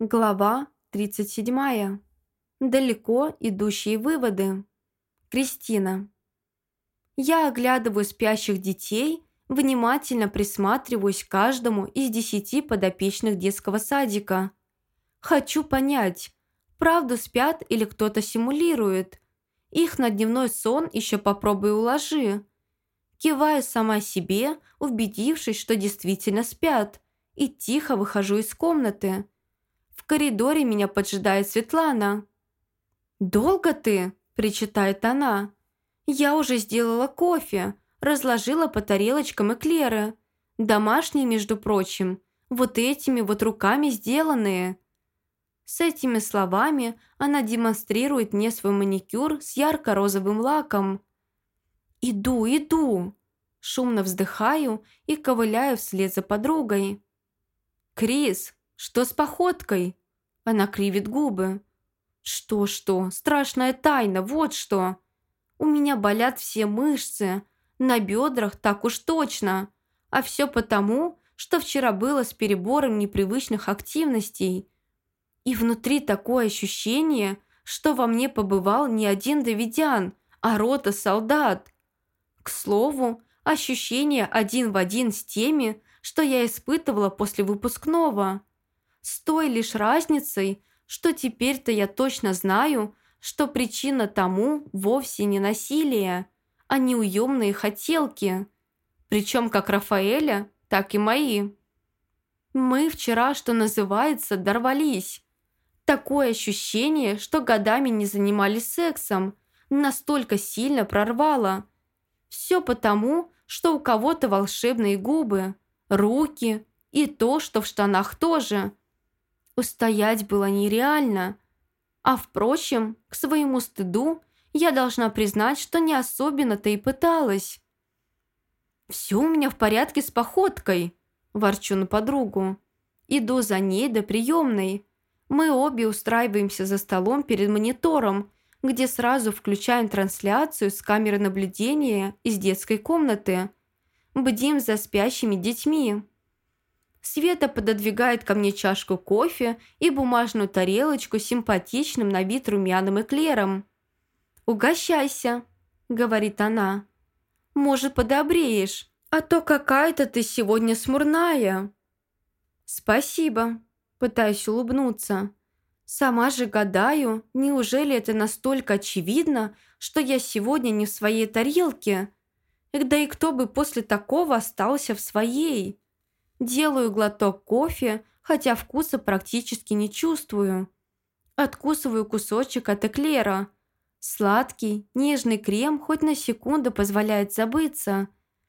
Глава 37. Далеко идущие выводы. Кристина. Я оглядываю спящих детей, внимательно присматриваюсь к каждому из 10 подопечных детского садика. Хочу понять, правду спят или кто-то симулирует. Их на дневной сон еще попробуй уложи. Киваю сама себе, убедившись, что действительно спят, и тихо выхожу из комнаты. В коридоре меня поджидает Светлана. «Долго ты?» – причитает она. «Я уже сделала кофе, разложила по тарелочкам эклеры. Домашние, между прочим, вот этими вот руками сделанные». С этими словами она демонстрирует мне свой маникюр с ярко-розовым лаком. «Иду, иду!» Шумно вздыхаю и ковыляю вслед за подругой. «Крис, что с походкой?» Она кривит губы. «Что? Страшная тайна, вот что! У меня болят все мышцы, на бедрах так уж точно, а все потому, что вчера было с перебором непривычных активностей. И внутри такое ощущение, что во мне побывал не один Давидян, а рота солдат. К слову, ощущения один в один с теми, что я испытывала после выпускного. С той лишь разницей, что теперь-то я точно знаю, что причина тому вовсе не насилие, а неуемные хотелки. Причем как Рафаэля, так и мои. Мы вчера, что называется, дорвались. Такое ощущение, что годами не занимались сексом, настолько сильно прорвало. Все потому, что у кого-то волшебные губы, руки и то, что в штанах тоже. Устоять было нереально. А впрочем, к своему стыду, я должна признать, что не особенно-то и пыталась. «Все у меня в порядке с походкой», – ворчу на подругу. Иду за ней до приемной. Мы обе устраиваемся за столом перед монитором, где сразу включаем трансляцию с камеры наблюдения из детской комнаты. Бдим за спящими детьми. Света пододвигает ко мне чашку кофе и бумажную тарелочку с симпатичным на вид румяным эклером. «Угощайся», — говорит она. «Может, подобреешь, а то какая-то ты сегодня смурная». «Спасибо», — пытаюсь улыбнуться. Сама же гадаю, неужели это настолько очевидно, что я сегодня не в своей тарелке? Да и кто бы после такого остался в своей? Делаю глоток кофе, хотя вкуса практически не чувствую. Откусываю кусочек от эклера. Сладкий, нежный крем хоть на секунду позволяет забыться.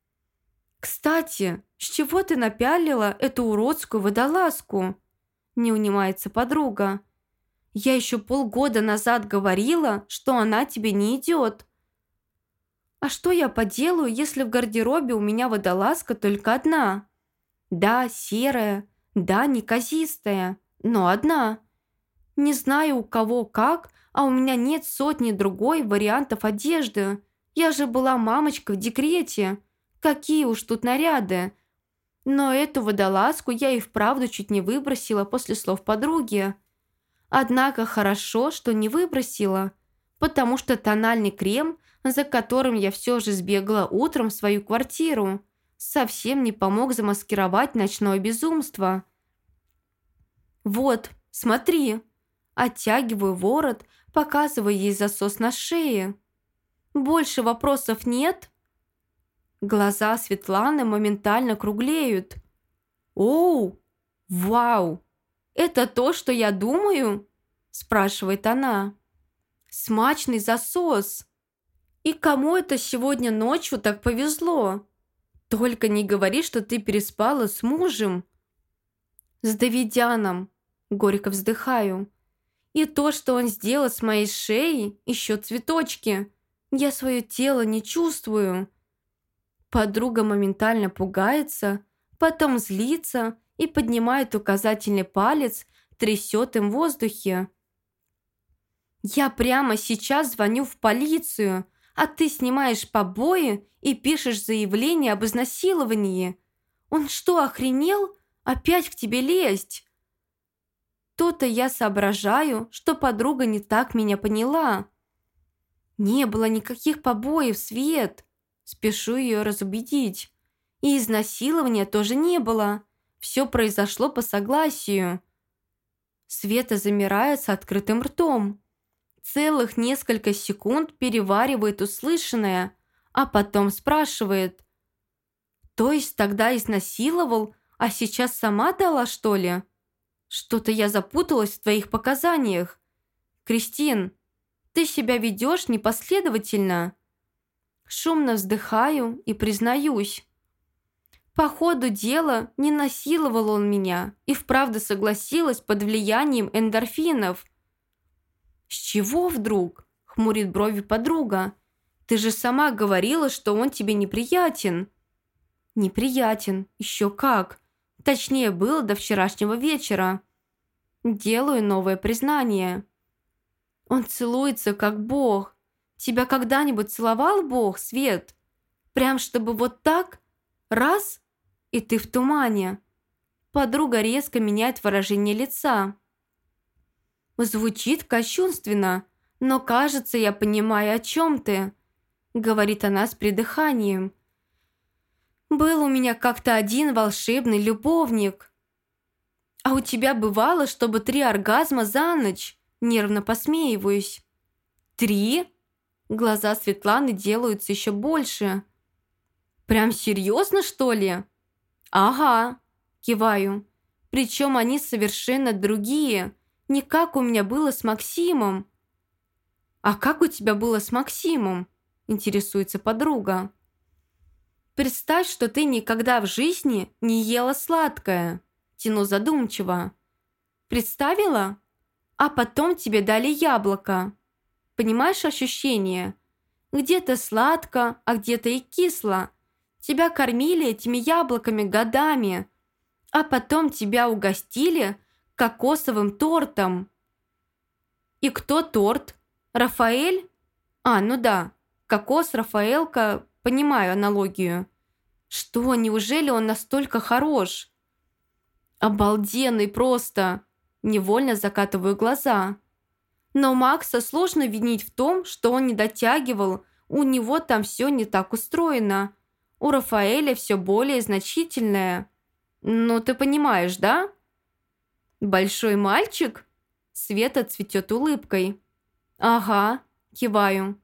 «Кстати, с чего ты напялила эту уродскую водолазку?» Не унимается подруга. «Я еще полгода назад говорила, что она тебе не идет». «А что я поделаю, если в гардеробе у меня водолазка только одна?» Да, серая, да, неказистая, но одна. Не знаю, у кого как, а у меня нет сотни другой вариантов одежды. Я же была мамочка в декрете. Какие уж тут наряды. Но эту водолазку я и вправду чуть не выбросила после слов подруги. Однако хорошо, что не выбросила, потому что тональный крем, за которым я все же сбегала утром в свою квартиру, совсем не помог замаскировать ночное безумство. «Вот, смотри!» Оттягиваю ворот, показывая ей засос на шее. «Больше вопросов нет?» Глаза Светланы моментально круглеют. «Оу! Вау! Это то, что я думаю?» спрашивает она. «Смачный засос! И кому это сегодня ночью так повезло? Только не говори, что ты переспала с мужем». «С Давидяном», – горько вздыхаю. «И то, что он сделал с моей шеей, еще цветочки. Я свое тело не чувствую». Подруга моментально пугается, потом злится и поднимает указательный палец, трясет им в воздухе. «Я прямо сейчас звоню в полицию, а ты снимаешь побои и пишешь заявление об изнасиловании. Он что, охренел? Опять к тебе лезть?» Тут почему-то я соображаю, что подруга не так меня поняла. Не было никаких побоев, Свет. Спешу ее разубедить. И изнасилования тоже не было. Все произошло по согласию. Света замирает с открытым ртом. Целых несколько секунд переваривает услышанное, а потом спрашивает. То есть тогда изнасиловал, а сейчас сама дала, что ли? Что-то я запуталась в твоих показаниях. Кристин, ты себя ведешь непоследовательно. Шумно вздыхаю и признаюсь. По ходу дела не насиловал он меня и вправду согласилась под влиянием эндорфинов. «С чего вдруг?» – хмурит брови подруга. «Ты же сама говорила, что он тебе неприятен». «Неприятен, еще как. Точнее, было до вчерашнего вечера. Делаю новое признание. Он целуется, как Бог. Тебя когда-нибудь целовал Бог, Свет? Прям чтобы вот так? Раз – и ты в тумане». Подруга резко меняет выражение лица. «Звучит кощунственно, но, кажется, я понимаю, о чем ты», – говорит она с придыханием. «Был у меня как-то один волшебный любовник». «А у тебя бывало, чтобы 3 оргазма за ночь?» – нервно посмеиваюсь. 3? Глаза Светланы делаются еще больше. «Прям серьезно, что ли?» «Ага», – киваю. «Причем они совершенно другие, не как у меня было с Максимом». «А как у тебя было с Максимом?» – интересуется подруга. «Представь, что ты никогда в жизни не ела сладкое», – тяну задумчиво. «Представила? А потом тебе дали яблоко. Понимаешь ощущение? Где-то сладко, а где-то и кисло. Тебя кормили этими яблоками годами, а потом тебя угостили кокосовым тортом». «И кто торт? Рафаэль?» Ну да, кокос, Рафаэлка, понимаю аналогию. Что, неужели он настолько хорош?» «Обалденный просто!» Невольно закатываю глаза. Но Макса сложно винить в том, что он не дотягивал, у него там все не так устроено. У Рафаэля все более значительное. Ну, ты понимаешь, да? «Большой мальчик?» Света цветет улыбкой. «Ага», киваю.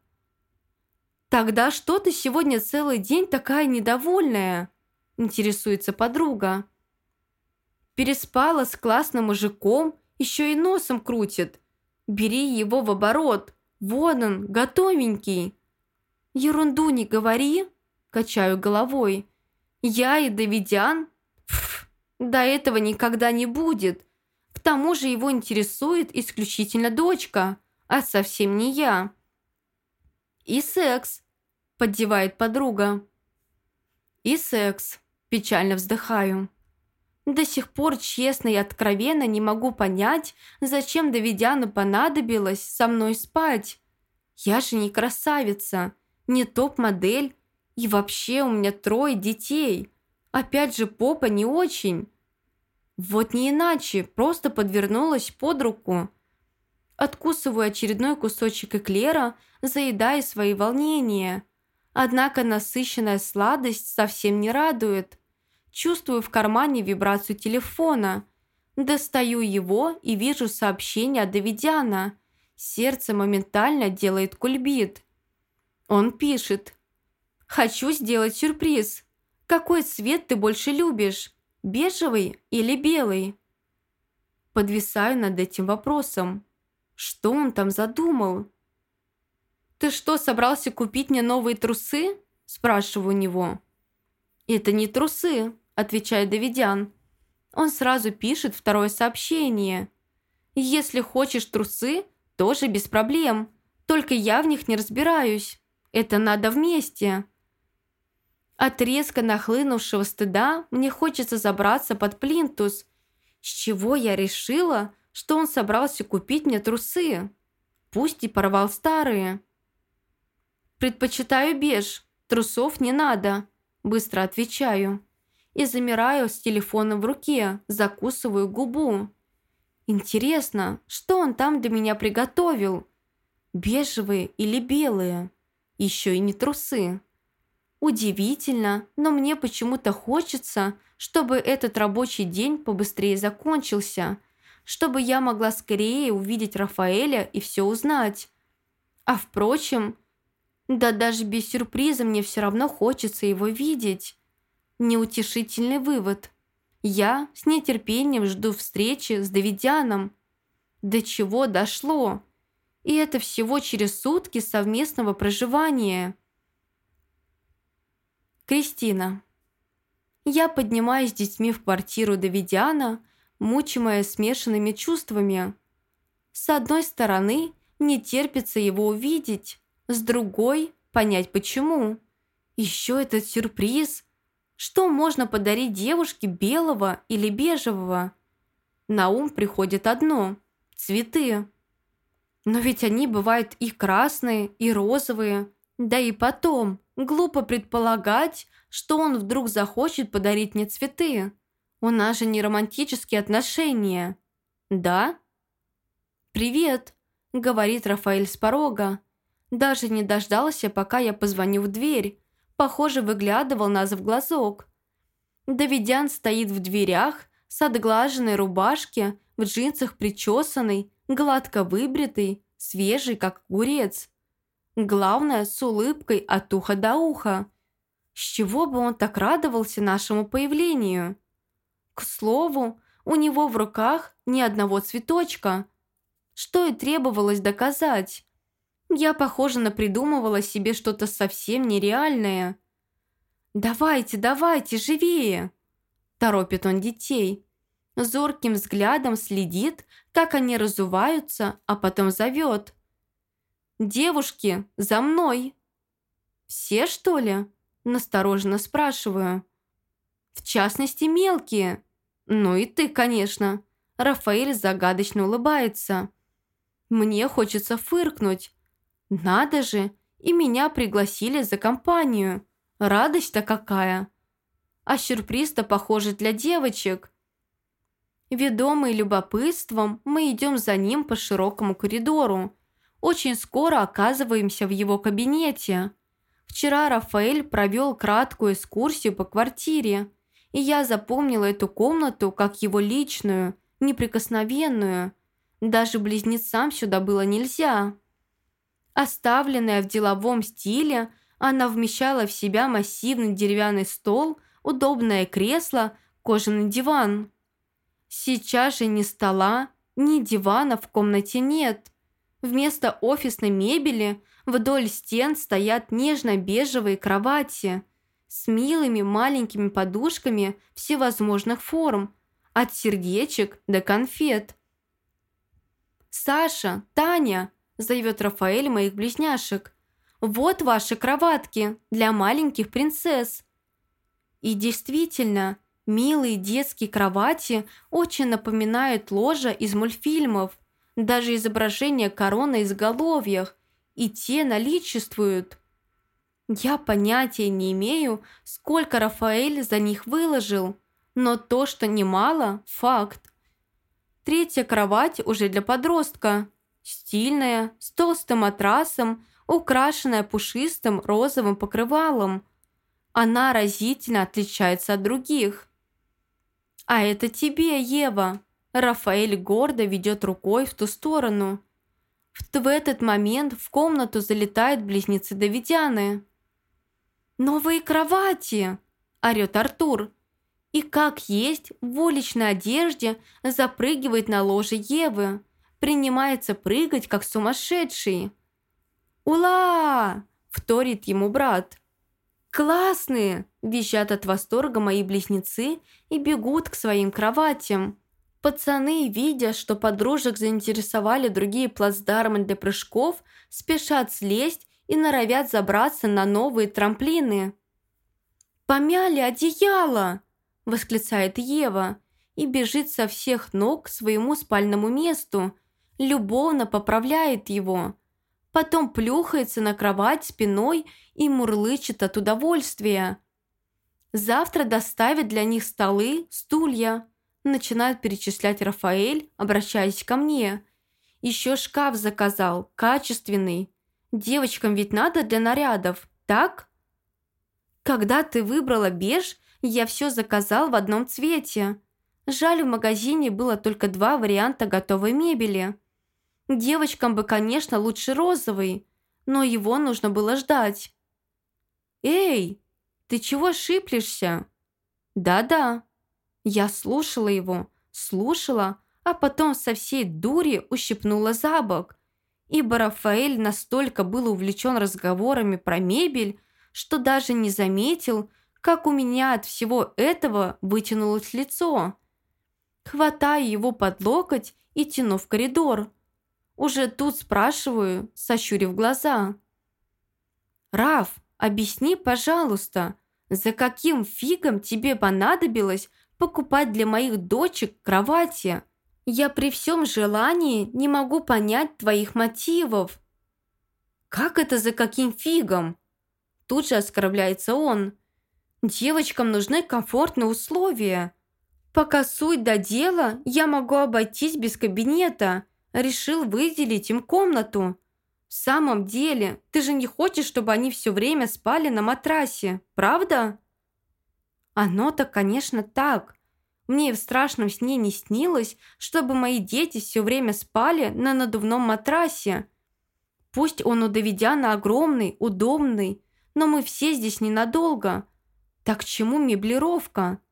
«Тогда что ты сегодня целый день такая недовольная?» Интересуется подруга. «Переспала с классным мужиком, еще и носом крутит. Бери его в оборот, вон он, готовенький». «Ерунду не говори», качаю головой. «Я и Давидян? До этого никогда не будет. К тому же его интересует исключительно дочка, а совсем не я». «И секс», поддевает подруга. «И секс», печально вздыхаю. До сих пор честно и откровенно не могу понять, зачем Давидяну понадобилось со мной спать. Я же не красавица, не топ-модель, и вообще у меня 3 детей. Опять же, попа не очень. Вот не иначе, просто подвернулась под руку. Откусываю очередной кусочек эклера, заедая свои волнения. Однако насыщенная сладость совсем не радует. Чувствую в кармане вибрацию телефона. Достаю его и вижу сообщение от Давидяна. Сердце моментально делает кульбит. Он пишет: «Хочу сделать сюрприз. Какой цвет ты больше любишь? Бежевый или белый?» Подвисаю над этим вопросом. Что он там задумал? «Ты что, собрался купить мне новые трусы?» Спрашиваю у него. «Это не трусы», отвечает Давидян. Он сразу пишет второе сообщение. «Если хочешь трусы, тоже без проблем. Только я в них не разбираюсь. Это надо вместе». От резко нахлынувшего стыда мне хочется забраться под плинтус. С чего я решила, что он собрался купить мне трусы? Пусть и порвал старые. «Предпочитаю беж, трусов не надо», быстро отвечаю. И замираю с телефоном в руке, закусываю губу. Интересно, что он там для меня приготовил? Бежевые или белые? Еще и не трусы. Удивительно, но мне почему-то хочется, чтобы этот рабочий день побыстрее закончился, чтобы я могла скорее увидеть Рафаэля и все узнать. А впрочем, да даже без сюрприза мне все равно хочется его видеть. Неутешительный вывод. Я с нетерпением жду встречи с Давидяном. До чего дошло? И это всего через сутки совместного проживания. Кристина. Я поднимаюсь с детьми в квартиру Давидяна, мучимая смешанными чувствами. С одной стороны, не терпится его увидеть, с другой – понять почему. Еще этот сюрприз. Что можно подарить девушке белого или бежевого? На ум приходит одно – цветы. Но ведь они бывают и красные, и розовые. Да и потом, глупо предполагать, что он вдруг захочет подарить мне цветы. У нас же не романтические отношения. Да? «Привет», — говорит Рафаэль с порога. Даже не дождался, пока я позвоню в дверь. Похоже, выглядывал нас в глазок. Давидян стоит в дверях, с отглаженной рубашки, в джинсах причесанный, гладко выбритый, свежий, как огурец. Главное, с улыбкой от уха до уха. С чего бы он так радовался нашему появлению? К слову, у него в руках ни одного цветочка. Что и требовалось доказать. Я, похоже, напридумывала себе что-то совсем нереальное. «Давайте, давайте, живее!» Торопит он детей. Зорким взглядом следит, как они разуваются, а потом зовет. «Девушки, за мной!» «Все, что ли?» Настороженно спрашиваю. «В частности, мелкие. Ну и ты, конечно». Рафаэль загадочно улыбается. Мне хочется фыркнуть. Надо же, и меня пригласили за компанию. Радость-то какая. А сюрприз-то, похоже, для девочек. Ведомые любопытством, мы идем за ним по широкому коридору. Очень скоро оказываемся в его кабинете. Вчера Рафаэль провел краткую экскурсию по квартире, и я запомнила эту комнату как его личную, неприкосновенную. Даже близнецам сюда было нельзя. Оставленная в деловом стиле, она вмещала в себя массивный деревянный стол, удобное кресло, кожаный диван. Сейчас же ни стола, ни дивана в комнате нет. Вместо офисной мебели вдоль стен стоят нежно-бежевые кровати с милыми маленькими подушками всевозможных форм, от сердечек до конфет. «Саша, Таня!» – зовет Рафаэль моих близняшек. «Вот ваши кроватки для маленьких принцесс». И действительно, милые детские кровати очень напоминают ложа из мультфильмов. Даже изображение короны на изголовьях, и те наличествуют. Я понятия не имею, сколько Рафаэль за них выложил, но то, что немало – факт. Третья кровать уже для подростка. Стильная, с толстым матрасом, украшенная пушистым розовым покрывалом. Она разительно отличается от других. «А это тебе, Ева!» Рафаэль гордо ведет рукой в ту сторону. В этот момент в комнату залетают близнецы Давидяны. «Новые кровати!» – орёт Артур. И как есть в уличной одежде запрыгивает на ложе Евы, принимается прыгать как сумасшедший. «Ула!» – вторит ему брат. «Классные!» – визжат от восторга мои близнецы и бегут к своим кроватям. Пацаны, видя, что подружек заинтересовали другие плацдармы для прыжков, спешат слезть и норовят забраться на новые трамплины. «Помяли одеяло!» – восклицает Ева и бежит со всех ног к своему спальному месту, любовно поправляет его. Потом плюхается на кровать спиной и мурлычет от удовольствия. Завтра доставят для них столы, стулья. начинает перечислять Рафаэль, обращаясь ко мне. Еще шкаф заказал, качественный. Девочкам ведь надо для нарядов, так? Когда ты выбрала беж, я все заказал в одном цвете. Жаль, в магазине было только 2 варианта готовой мебели. Девочкам бы, конечно, лучше розовый, но его нужно было ждать. «Эй, ты чего шиплешься?» «Да-да». Я слушала его, слушала, а потом со всей дури ущипнула за бок, ибо Рафаэль настолько был увлечен разговорами про мебель, что даже не заметил, как у меня от всего этого вытянулось лицо. Хватаю его под локоть и тяну в коридор. Уже тут спрашиваю, сощурив глаза. «Раф, объясни, пожалуйста, за каким фигом тебе понадобилось покупать для моих дочек кровати? Я при всем желании не могу понять твоих мотивов». «Как это за каким фигом?» Тут же оскорбляется он. «Девочкам нужны комфортные условия. Пока суть до дела, я могу обойтись без кабинета. Решил выделить им комнату. В самом деле, ты же не хочешь, чтобы они все время спали на матрасе, правда?» Оно-то, конечно, так. Мне и в страшном сне не снилось, чтобы мои дети все время спали на надувном матрасе. Пусть он у Давидяна огромный, удобный, но мы все здесь ненадолго. Так к чему меблировка?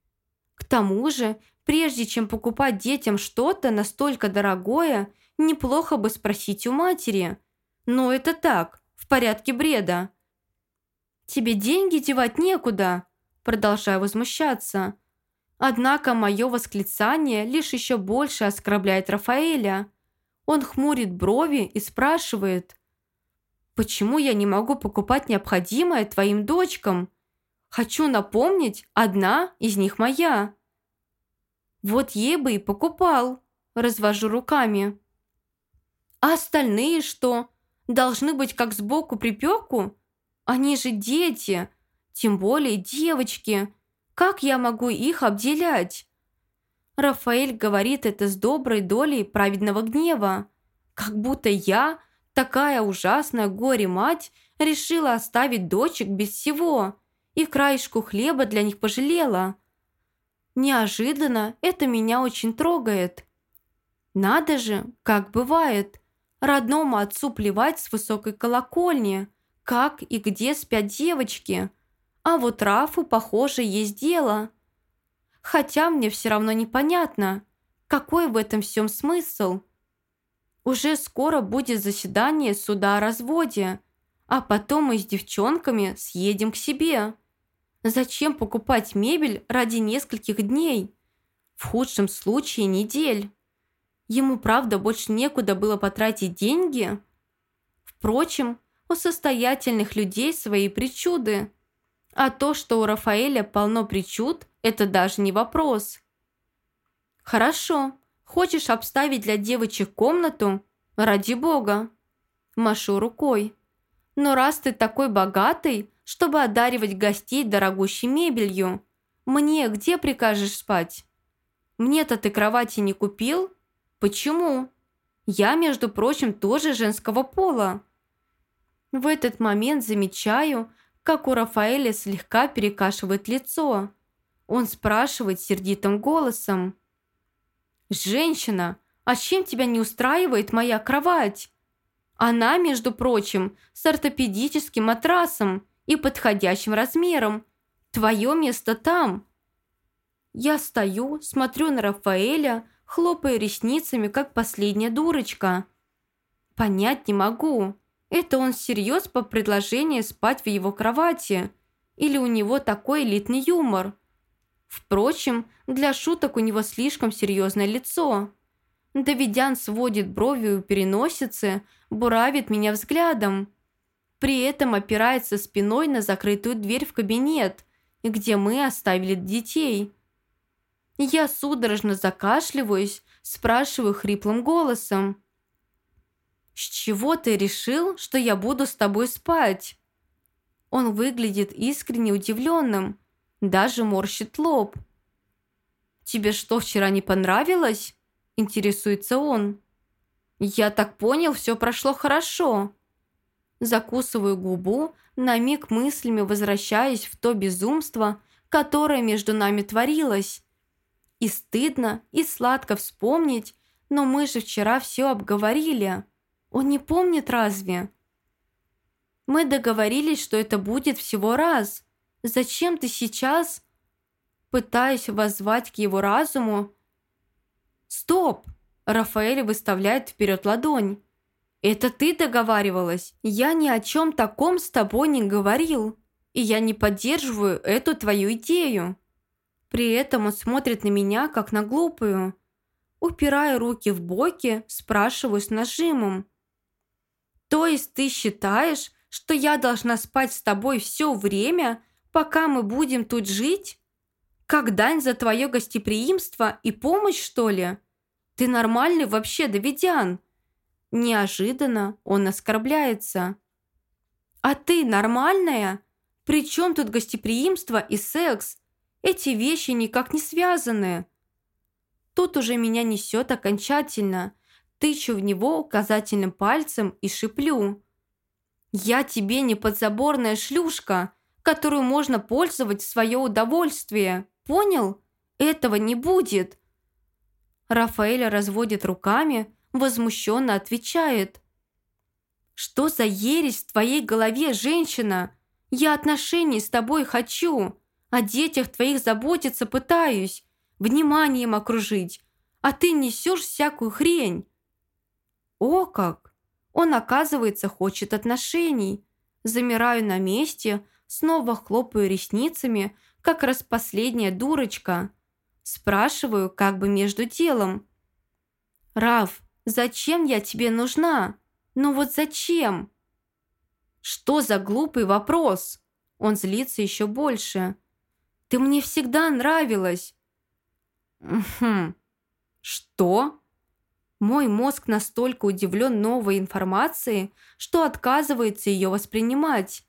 К тому же, прежде чем покупать детям что-то настолько дорогое, неплохо бы спросить у матери. Но это так, в порядке бреда. «Тебе деньги девать некуда», продолжаю возмущаться. Однако мое восклицание лишь еще больше оскорбляет Рафаэля. Он хмурит брови и спрашивает: «Почему я не могу покупать необходимое твоим дочкам? Хочу напомнить, одна из них моя». «Вот ей бы и покупал», развожу руками. «А остальные что? Должны быть как сбоку припеку? Они же дети, тем более девочки. Как я могу их обделять?» Рафаэль говорит это с доброй долей праведного гнева, как будто я, такая ужасная горе-мать, решила оставить дочек без всего и краешку хлеба для них пожалела. Неожиданно это меня очень трогает. Надо же, как бывает, родному отцу плевать с высокой колокольни, как и где спят девочки, а вот Рафу, похоже, есть дело. Хотя мне все равно непонятно, какой в этом всем смысл. Уже скоро будет заседание суда о разводе, а потом мы с девчонками съедем к себе. Зачем покупать мебель ради нескольких дней? В худшем случае недель. Ему, правда, больше некуда было потратить деньги? Впрочем, у состоятельных людей свои причуды. А то, что у Рафаэля полно причуд, это даже не вопрос. «Хорошо, хочешь обставить для девочек комнату? Ради бога!» Машу рукой. «Но раз ты такой богатый, чтобы одаривать гостей дорогущей мебелью, мне где прикажешь спать? Мне-то ты кровати не купил? Почему? Я, между прочим, тоже женского пола». В этот момент замечаю, как у Рафаэля слегка перекашивает лицо. Он спрашивает сердитым голосом: «Женщина, а чем тебя не устраивает моя кровать? Она, между прочим, с ортопедическим матрасом и подходящим размером. Твое место там». Я стою, смотрю на Рафаэля, хлопая ресницами, как последняя дурочка. Понять не могу, это он всерьез по предложению спать в его кровати, или у него такой элитный юмор. Впрочем, для шуток у него слишком серьезное лицо. Давидян сводит бровью у переносицы, буравит меня взглядом. При этом опирается спиной на закрытую дверь в кабинет, где мы оставили детей. Я судорожно закашливаюсь, спрашиваю хриплым голосом: «С чего ты решил, что я буду с тобой спать?» Он выглядит искренне удивленным, даже морщит лоб. «Тебе что, вчера не понравилось?» – интересуется он. «Я так понял, все прошло хорошо». Закусываю губу, на миг мыслями возвращаясь в то безумство, которое между нами творилось. И стыдно, и сладко вспомнить, но мы же вчера все обговорили. Он не помнит разве? Мы договорились, что это будет всего раз. Зачем ты сейчас? Пытаюсь воззвать к его разуму. Стоп! Рафаэль выставляет вперед ладонь. Это ты договаривалась? Я ни о чем таком с тобой не говорил. И я не поддерживаю эту твою идею. При этом он смотрит на меня, как на глупую. Упирая руки в боки, спрашиваю с нажимом. То есть ты считаешь, что я должна спать с тобой все время, пока мы будем тут жить? Как дань за твое гостеприимство и помощь, что ли? Ты нормальный вообще, Давидян? Неожиданно он оскорбляется. А ты нормальная? При чем тут гостеприимство и секс? Эти вещи никак не связаны. Тут уже меня несет окончательно. Тычу в него указательным пальцем и шиплю. Я тебе не подзаборная шлюшка, которую можно пользовать в свое удовольствие. Понял? Этого не будет. Рафаэль разводит руками, возмущенно отвечает. Что за ересь в твоей голове, женщина? Я отношений с тобой хочу. О детях твоих заботиться пытаюсь, вниманием окружить, а ты несешь всякую хрень. О как! Он, оказывается, хочет отношений. Замираю на месте, снова хлопаю ресницами, как раз последняя дурочка. Спрашиваю, как бы между делом. «Раф, зачем я тебе нужна? Ну вот зачем?» «Что за глупый вопрос?» Он злится еще больше. «Ты мне всегда нравилась». «Угу. Что?» Мой мозг настолько удивлен новой информацией, что отказывается ее воспринимать.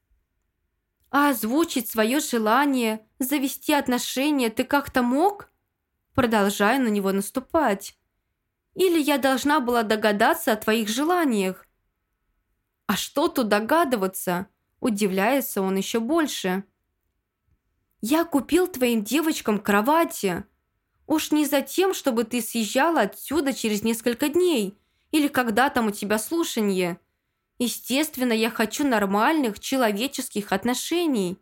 «А озвучить свое желание, завести отношения ты как-то мог?» Продолжаю на него наступать. «Или я должна была догадаться о твоих желаниях?» «А что тут догадываться?» Удивляется он еще больше. «Я купил твоим девочкам кровати. Уж не за тем, чтобы ты съезжала отсюда через несколько дней или когда там у тебя слушанье. Естественно, я хочу нормальных человеческих отношений».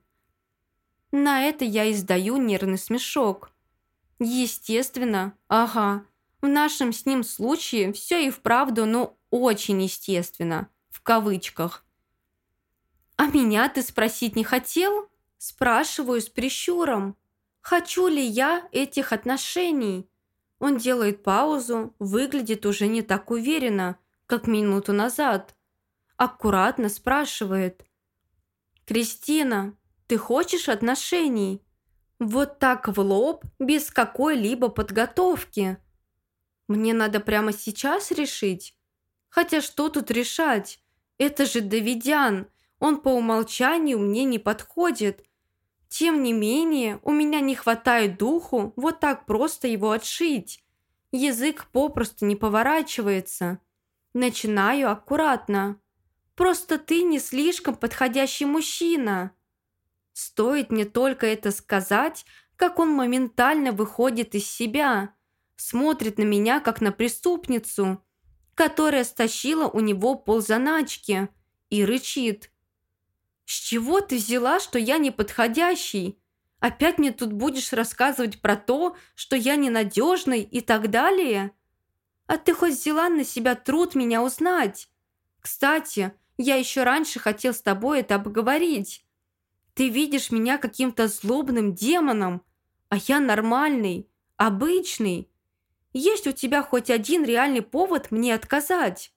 На это я издаю нервный смешок. Естественно, ага. В нашем с ним случае все и вправду, ну, очень естественно, в кавычках. «А меня ты спросить не хотел?» Спрашиваю с прищуром. Хочу ли я этих отношений? Он делает паузу, выглядит уже не так уверенно, как минуту назад. Аккуратно спрашивает. «Кристина, ты хочешь отношений?» Вот так в лоб, без какой-либо подготовки. Мне надо прямо сейчас решить? Хотя что тут решать? Это же Давидян, он по умолчанию мне не подходит. Тем не менее, у меня не хватает духу вот так просто его отшить. Язык попросту не поворачивается. Начинаю аккуратно. Просто ты не слишком подходящий мужчина. Стоит мне только это сказать, как он моментально выходит из себя, смотрит на меня, как на преступницу, которая стащила у него ползаначки, и рычит. «С чего ты взяла, что я неподходящий? Опять мне тут будешь рассказывать про то, что я ненадежный и так далее? А ты хоть взяла на себя труд меня узнать? Кстати, я еще раньше хотел с тобой это обговорить. Ты видишь меня каким-то злобным демоном, а я нормальный, обычный. Есть у тебя хоть один реальный повод мне отказать?»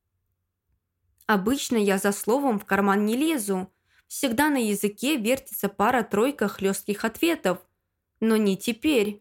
Обычно я за словом в карман не лезу. Всегда на языке вертится пара-тройка хлестких ответов. Но не теперь.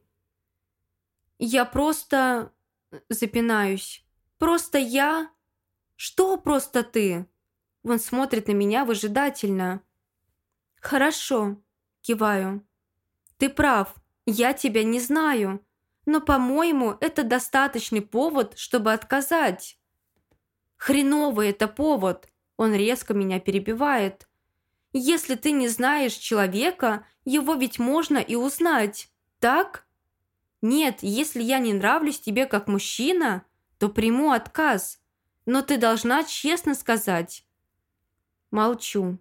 Я просто... запинаюсь. Просто я... Что просто ты? Он смотрит на меня выжидательно. Хорошо, киваю. Ты прав. Я тебя не знаю, но, по-моему, это достаточный повод, чтобы отказать». «Хреновый это повод», – он резко меня перебивает. «Если ты не знаешь человека, его ведь можно и узнать, так? Нет, если я не нравлюсь тебе как мужчина, то приму отказ, но ты должна честно сказать». Молчу.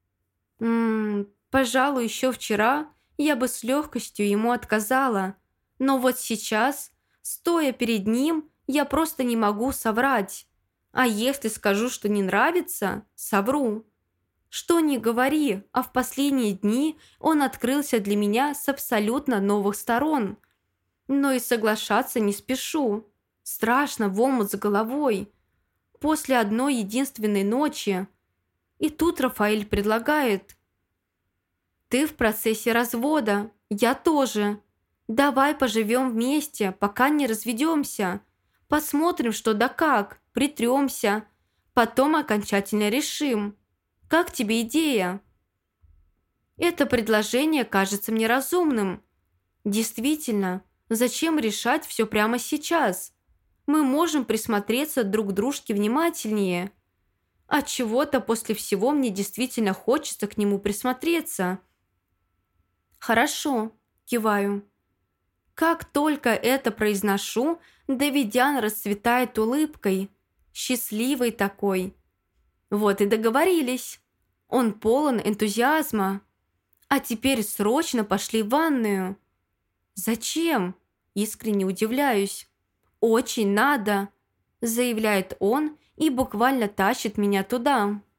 Пожалуй, еще вчера я бы с легкостью ему отказала, но вот сейчас, стоя перед ним, я просто не могу соврать. А если скажу, что не нравится, совру. Что ни говори, а в последние дни он открылся для меня с абсолютно новых сторон. Но и соглашаться не спешу. Страшно в омут с головой. После одной единственной ночи. И тут Рафаэль предлагает: «Ты в процессе развода, я тоже. Давай поживем вместе, пока не разведемся. Посмотрим, что да как, притремся. Потом окончательно решим. Как тебе идея?» Это предложение кажется мне разумным. Действительно, зачем решать все прямо сейчас? Мы можем присмотреться друг к дружке внимательнее. Отчего-то после всего мне действительно хочется к нему присмотреться. «Хорошо», – киваю. Как только это произношу, Давидян расцветает улыбкой. Счастливой такой. Вот и договорились. Он полон энтузиазма. А теперь срочно пошли в ванную. «Зачем?» – искренне удивляюсь. «Очень надо», – заявляет он и буквально тащит меня туда.